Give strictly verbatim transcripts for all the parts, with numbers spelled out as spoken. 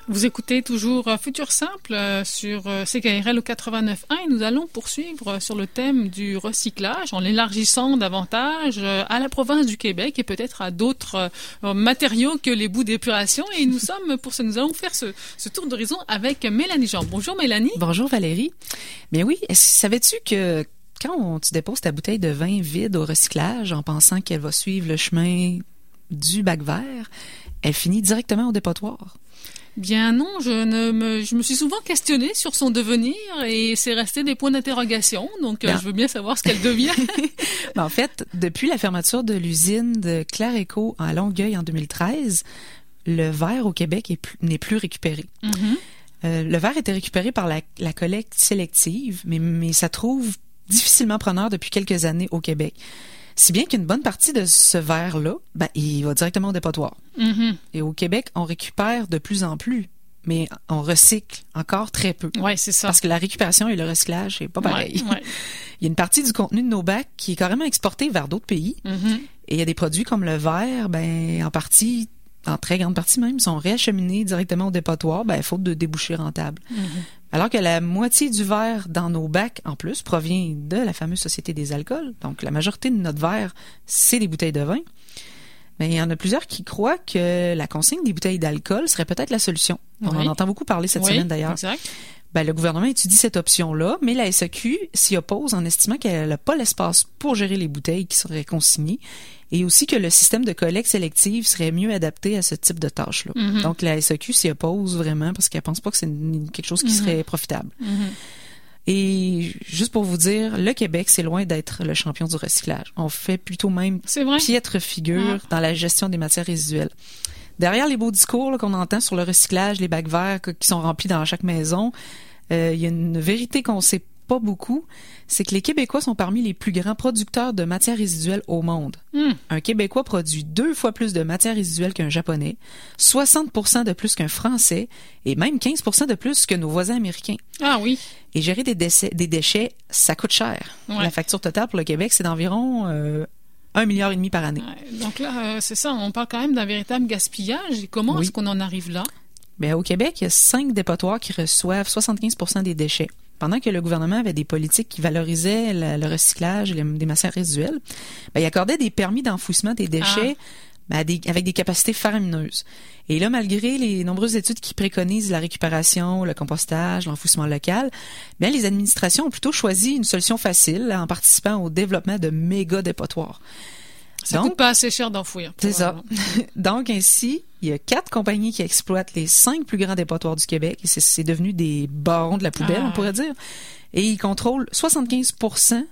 Vous écoutez toujours Futur Simple sur C K R L au quatre-vingt-neuf point un et nous allons poursuivre sur le thème du recyclage en l'élargissant davantage à la province du Québec et peut-être à d'autres matériaux que les bouts d'épuration. Et nous sommes, pour ce nous allons faire ce, ce tour d'horizon avec Mélanie Jean. Bonjour Mélanie. Bonjour Valérie. Bien oui, savais-tu que quand on, tu déposes ta bouteille de vin vide au recyclage en pensant qu'elle va suivre le chemin du bac vert, elle finit directement au dépotoir? Bien non, je, ne me, je me suis souvent questionnée sur son devenir et c'est resté des points d'interrogation, donc euh, je veux bien savoir ce qu'elle devient. Ben, en fait, depuis la fermeture de l'usine de Clareco à Longueuil en deux mille treize, le verre au Québec est plus, n'est plus récupéré. Mm-hmm. Euh, le verre était récupéré par la, la collecte sélective, mais, mais ça trouve difficilement preneur depuis quelques années au Québec. Si bien qu'une bonne partie de ce verre-là, ben, il va directement au dépotoir. Mm-hmm. Et au Québec, on récupère de plus en plus, mais on recycle encore très peu. Oui, c'est ça. Parce que la récupération et le recyclage, c'est pas pareil. Ouais, ouais. Il y a une partie du contenu de nos bacs qui est carrément exporté vers d'autres pays. Mm-hmm. Et il y a des produits comme le verre, ben, en partie, en très grande partie même, sont réacheminés directement au dépotoir, ben, faute de débouchés rentables. Mm-hmm. Alors que la moitié du verre dans nos bacs, en plus, provient de la fameuse Société des alcools. Donc, la majorité de notre verre, c'est des bouteilles de vin. Mais il y en a plusieurs qui croient que la consigne des bouteilles d'alcool serait peut-être la solution. On oui. en entend beaucoup parler cette oui, semaine, d'ailleurs. Exact. Ben, le gouvernement étudie cette option-là, mais la S A Q s'y oppose en estimant qu'elle n'a pas l'espace pour gérer les bouteilles qui seraient consignées et aussi que le système de collecte sélective serait mieux adapté à ce type de tâche-là. Mm-hmm. Donc, la S A Q s'y oppose vraiment parce qu'elle pense pas que c'est une, quelque chose qui mm-hmm. serait profitable. Mm-hmm. Et juste pour vous dire, le Québec, c'est loin d'être le champion du recyclage. On fait plutôt même piètre figure ah. dans la gestion des matières résiduelles. Derrière les beaux discours là, qu'on entend sur le recyclage, les bacs verts qui sont remplis dans chaque maison, euh, il y a une vérité qu'on sait pas beaucoup, c'est que les Québécois sont parmi les plus grands producteurs de matières résiduelles au monde. Mm. Un Québécois produit deux fois plus de matières résiduelles qu'un Japonais, soixante pour cent de plus qu'un Français et même quinze pour cent de plus que nos voisins américains. Ah oui. Et gérer des déchets, des déchets ça coûte cher. Ouais. La facture totale pour le Québec, c'est d'environ euh, un milliard et demi par année. Ouais, donc là, euh, c'est ça, on parle quand même d'un véritable gaspillage. Et comment oui. est-ce qu'on en arrive là? Bien, au Québec, il y a cinq dépotoirs qui reçoivent soixante-quinze pour cent des déchets. Pendant que le gouvernement avait des politiques qui valorisaient le, le recyclage et les, des matières résiduelles, bien, il accordait des permis d'enfouissement des déchets ah. bien, des, avec des capacités faramineuses. Et là, malgré les nombreuses études qui préconisent la récupération, le compostage, l'enfouissement local, bien, les administrations ont plutôt choisi une solution facile en participant au développement de méga dépotoirs. Ça Donc, coûte pas assez cher d'enfouir. C'est ça. Donc, ainsi, il y a quatre compagnies qui exploitent les cinq plus grands dépotoirs du Québec. Et c'est, c'est devenu des barons de la poubelle, ah. on pourrait dire. Et ils contrôlent soixante-quinze pour cent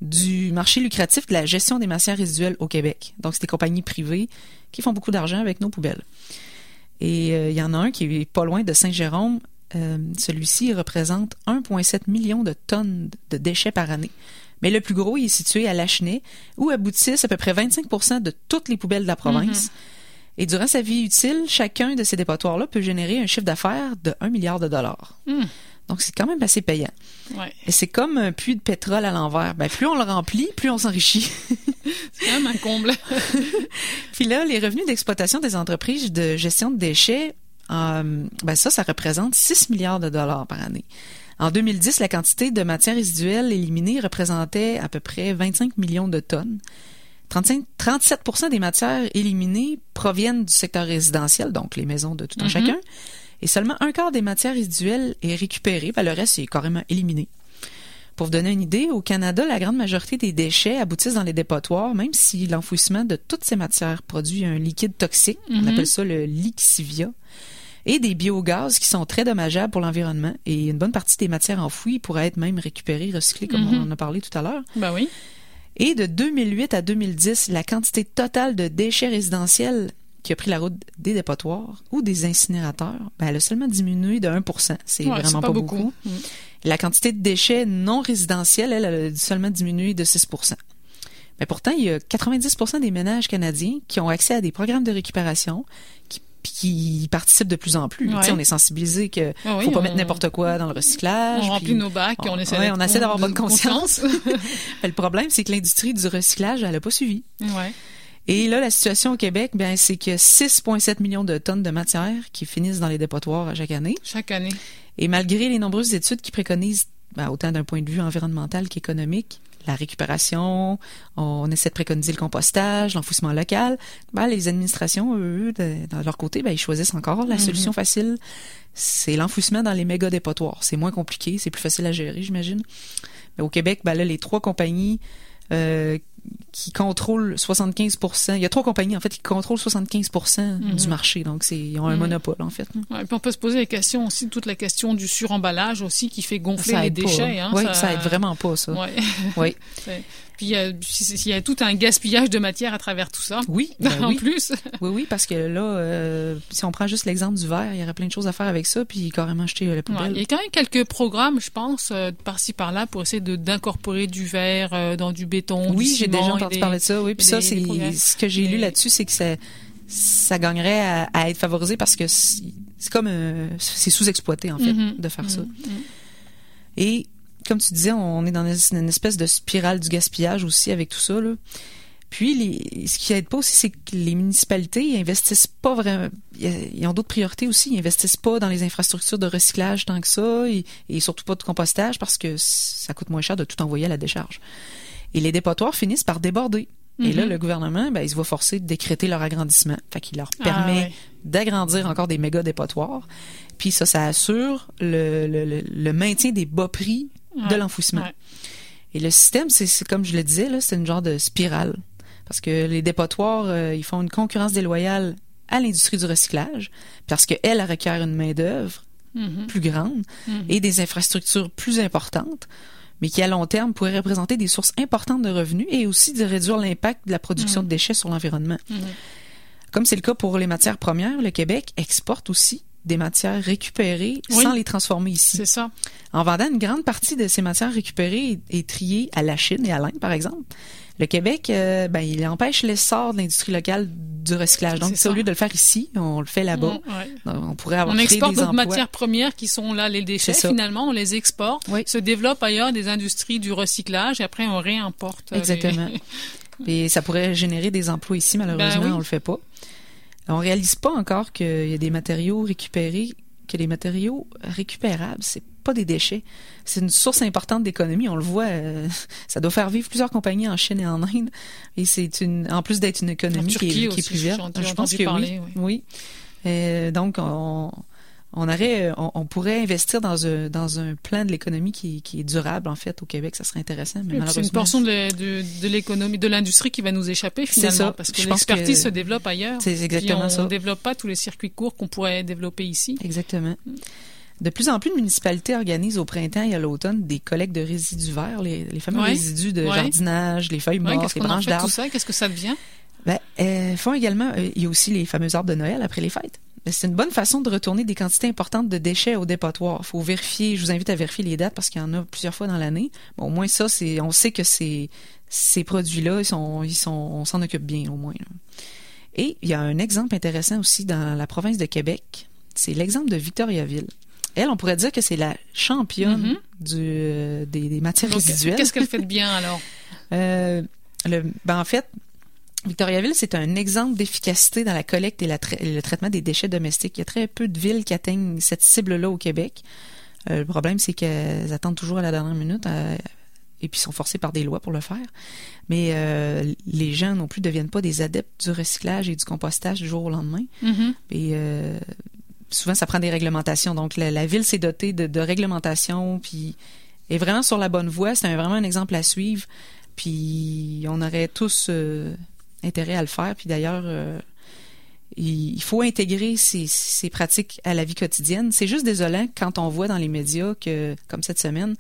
du marché lucratif de la gestion des matières résiduelles au Québec. Donc, c'est des compagnies privées qui font beaucoup d'argent avec nos poubelles. Et euh, il y en a un qui est pas loin de Saint-Jérôme. Euh, celui-ci représente un virgule sept million de tonnes de déchets par année. Mais le plus gros, il est situé à Lachenay, où aboutissent à peu près vingt-cinq pour cent de toutes les poubelles de la province. Mm-hmm. Et durant sa vie utile, chacun de ces dépotoirs-là peut générer un chiffre d'affaires de un milliard de dollars. Mm. Donc, c'est quand même assez payant. Ouais. Et c'est comme un puits de pétrole à l'envers. Ben, plus on le remplit, plus on s'enrichit. C'est quand même un comble. Puis là, les revenus d'exploitation des entreprises de gestion de déchets, euh, ben ça, ça représente six milliards de dollars par année. En deux mille dix, la quantité de matières résiduelles éliminées représentait à peu près vingt-cinq millions de tonnes. trente-cinq, trente-sept pour cent des matières éliminées proviennent du secteur résidentiel, donc les maisons de tout un mm-hmm. chacun, et seulement un quart des matières résiduelles est récupéré, ben le reste est carrément éliminé. Pour vous donner une idée, au Canada, la grande majorité des déchets aboutissent dans les dépotoirs, même si l'enfouissement de toutes ces matières produit un liquide toxique, mm-hmm. on appelle ça le lixivia, et des biogaz qui sont très dommageables pour l'environnement. Et une bonne partie des matières enfouies pourraient être même récupérées, recyclées, comme mm-hmm. on en a parlé tout à l'heure. Ben oui. Et de deux mille huit à deux mille dix, la quantité totale de déchets résidentiels qui a pris la route des dépotoirs ou des incinérateurs, ben elle a seulement diminué de un pour cent. C'est ouais, vraiment c'est pas, pas beaucoup. beaucoup. Mm. La quantité de déchets non résidentiels, elle, elle a seulement diminué de six pour cent. Mais pourtant, il y a quatre-vingt-dix pour cent des ménages canadiens qui ont accès à des programmes de récupération qui puis qui participent de le plus en plus. Ouais. On est sensibilisé qu'il ne ah oui, faut pas on... mettre n'importe quoi dans le recyclage. On remplit nos bacs et on essaie, ouais, on essaie d'avoir bonne conscience. Le problème, c'est que l'industrie du recyclage, elle n'a pas suivi. Ouais. Et là, la situation au Québec, ben, c'est que six virgule sept millions de tonnes de matière qui finissent dans les dépotoirs à chaque année. Chaque année. Et malgré les nombreuses études qui préconisent, ben, autant d'un point de vue environnemental qu'économique, la récupération, on essaie de préconiser le compostage, l'enfouissement local, ben, les administrations, eux, de, de leur côté, ben, ils choisissent encore la solution mm-hmm. facile. C'est l'enfouissement dans les méga dépotoirs. C'est moins compliqué, c'est plus facile à gérer, j'imagine. Mais au Québec, ben là, les trois compagnies euh, qui contrôlent soixante-quinze pour cent. Il y a trois compagnies, en fait, qui contrôlent soixante-quinze pour cent mm-hmm. du marché. Donc, c'est, ils ont un mm-hmm. monopole, en fait. Ouais, puis on peut se poser la question aussi, toute la question du suremballage aussi, qui fait gonfler les déchets. Hein, oui, ça... ça aide vraiment pas, ça. Ouais. Oui. Puis il y, a, il y a tout un gaspillage de matière à travers tout ça. Oui, ben en oui. plus. Oui, oui, parce que là, euh, si on prend juste l'exemple du verre, il y aurait plein de choses à faire avec ça, puis carrément jeter la poubelle. Ouais, il y a quand même quelques programmes, je pense, euh, par-ci par-là, pour essayer de d'incorporer du verre euh, dans du béton. Oui, du j'ai déjà entendu des, parler de ça. Oui, puis ça, c'est ce que j'ai lu là-dessus, c'est que ça, ça gagnerait à, à être favorisé parce que c'est, c'est comme euh, c'est sous-exploité en fait mm-hmm. de faire mm-hmm. ça. Et comme tu disais, on est dans une espèce de spirale du gaspillage aussi avec tout ça, là. Puis, les, ce qui aide pas aussi, c'est que les municipalités, ils investissent pas vraiment, ils ont d'autres priorités aussi, ils investissent pas dans les infrastructures de recyclage tant que ça, et, et surtout pas de compostage parce que ça coûte moins cher de tout envoyer à la décharge. Et les dépotoirs finissent par déborder. Mm-hmm. Et là, le gouvernement, ben, il se voit forcer de décréter leur agrandissement. Fait qu'il leur permet ah, ouais. d'agrandir encore des méga dépotoirs. Puis ça, ça assure le, le, le, le maintien des bas prix de ouais, l'enfouissement. Ouais. Et le système, c'est, c'est comme je le disais, là, c'est une genre de spirale. Parce que les dépotoirs, euh, ils font une concurrence déloyale à l'industrie du recyclage, parce qu'elle, elle requiert une main-d'œuvre mm-hmm. plus grande mm-hmm. et des infrastructures plus importantes, mais qui, à long terme, pourraient représenter des sources importantes de revenus et aussi de réduire l'impact de la production mm-hmm. de déchets sur l'environnement. Mm-hmm. Comme c'est le cas pour les matières premières, le Québec exporte aussi des matières récupérées oui. sans les transformer ici. C'est ça. En vendant une grande partie de ces matières récupérées et triées à la Chine et à l'Inde, par exemple, le Québec, euh, ben, il empêche l'essor de l'industrie locale du recyclage. Donc, au lieu de le faire ici, on le fait là-bas. Mmh, ouais. Donc, on pourrait avoir on créé exporte des d'autres emplois. matières premières qui sont là, les déchets, finalement, on les exporte, oui. se développent ailleurs des industries du recyclage et après, on réimporte. Exactement. Les... Et ça pourrait générer des emplois ici, malheureusement, ben oui. on le fait pas. On réalise pas encore qu'il y a des matériaux récupérés, que les matériaux récupérables, c'est pas des déchets. C'est une source importante d'économie. On le voit, euh, ça doit faire vivre plusieurs compagnies en Chine et en Inde. Et c'est une, en plus d'être une économie qui est, qui est plus verte. Je pense que parler, oui. oui. oui. Euh, donc, on, on aurait, on, on pourrait investir dans un, dans un plan de l'économie qui, qui est durable, en fait, au Québec. Ça serait intéressant. Mais c'est une portion de, de, de l'économie, de l'industrie qui va nous échapper, finalement. C'est ça. Parce que je l'expertise que se développe ailleurs. C'est exactement on, ça. On ne développe pas tous les circuits courts qu'on pourrait développer ici. Exactement. De plus en plus de municipalités organisent au printemps et à l'automne des collectes de résidus verts, les, les fameux ouais. résidus de ouais. jardinage, les feuilles ouais, mortes, les branches d'arbres. Tout ça, qu'est-ce que ça devient? Ben, euh, font également, euh, il y a aussi les fameux arbres de Noël après les fêtes. Ben, c'est une bonne façon de retourner des quantités importantes de déchets au dépotoir. Faut vérifier, je vous invite à vérifier les dates parce qu'il y en a plusieurs fois dans l'année. Bon, au moins ça, c'est, on sait que ces, ces produits-là, ils sont, ils sont, on s'en occupe bien au moins. Là. Et il y a un exemple intéressant aussi dans la province de Québec. C'est l'exemple de Victoriaville. Elle, on pourrait dire que c'est la championne mm-hmm. du, euh, des, des matières Donc, résiduelles. Qu'est-ce qu'elle fait de bien, alors? euh, le, ben, en fait, Victoriaville, c'est un exemple d'efficacité dans la collecte et, la tra- et le traitement des déchets domestiques. Il y a très peu de villes qui atteignent cette cible-là au Québec. Euh, le problème, c'est qu'elles attendent toujours à la dernière minute euh, et puis sont forcées par des lois pour le faire. Mais euh, les gens non plus ne deviennent pas des adeptes du recyclage et du compostage du jour au lendemain. Mm-hmm. Et... Euh, souvent, ça prend des réglementations. Donc, la, la ville s'est dotée de, de réglementations, puis est vraiment sur la bonne voie. C'est un, vraiment un exemple à suivre. Puis, on aurait tous euh, intérêt à le faire. Puis d'ailleurs, euh, il, il faut intégrer ces, ces pratiques à la vie quotidienne. C'est juste désolant quand on voit dans les médias que, comme cette semaine,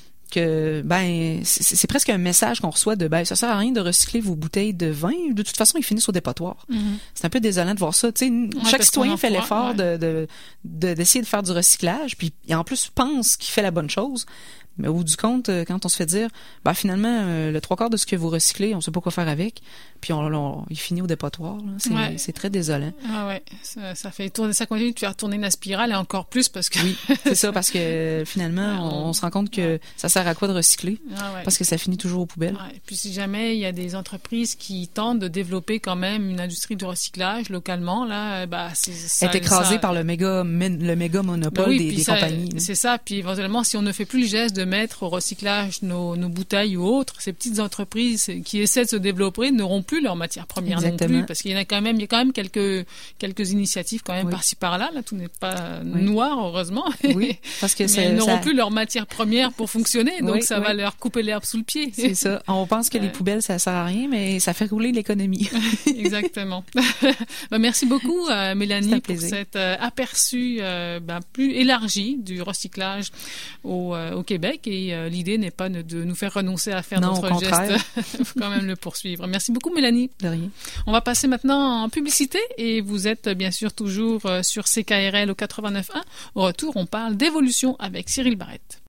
que ben c'est, c'est presque un message qu'on reçoit de ben ça sert à rien de recycler vos bouteilles de vin, de toute façon ils finissent au dépotoir. Mm-hmm. C'est un peu désolant de voir ça. Tu sais, ouais, chaque citoyen fait l'effort ouais. de, de, de d'essayer de faire du recyclage, puis et en plus pense qu'il fait la bonne chose, Mais au bout du compte, euh, quand on se fait dire, ben finalement, euh, le trois quarts de ce que vous recyclez, on sait pas quoi faire avec, puis on, on il finit au dépotoir. Là. C'est, Ouais. c'est très désolant. Ah ouais, ça, ça fait tourner, ça continue de faire tourner la spirale et encore plus parce que. Oui, c'est ça, parce que finalement, on, on se rend compte que ça sert à quoi de recycler, Ah ouais. parce que ça finit toujours aux poubelles. Ouais. Et puis si jamais il y a des entreprises qui tentent de développer quand même une industrie du recyclage localement, là, bah c'est ça. Être écrasé ça, par le méga, le méga monopole ben oui, des, des ça, compagnies. C'est ça. Puis éventuellement, si on ne fait plus le geste de mettre au recyclage nos, nos bouteilles ou autres, ces petites entreprises qui essaient de se développer n'auront plus leur matière première Exactement. non plus, parce qu'il y en a quand même, il y a quand même quelques quelques initiatives quand même Oui. par-ci par-là. Là, tout n'est pas Oui. noir, heureusement. Oui, parce que mais c'est, elles n'auront ça... plus leur matière première pour fonctionner, donc Oui, ça oui. va leur couper l'herbe sous le pied. C'est ça. On pense que les poubelles, ça sert à rien, mais ça fait rouler l'économie. Exactement. Ben, merci beaucoup, euh, Mélanie, pour cet euh, aperçu euh, ben, plus élargi du recyclage au, euh, au Québec. Et euh, l'idée n'est pas de, de nous faire renoncer à faire non, notre geste. Il faut quand même le poursuivre. Merci beaucoup, Mélanie. De rien. On va passer maintenant en publicité et vous êtes bien sûr toujours sur C K R L au quatre-vingt-neuf point un. Au retour, on parle d'évolution avec Cyril Barrette.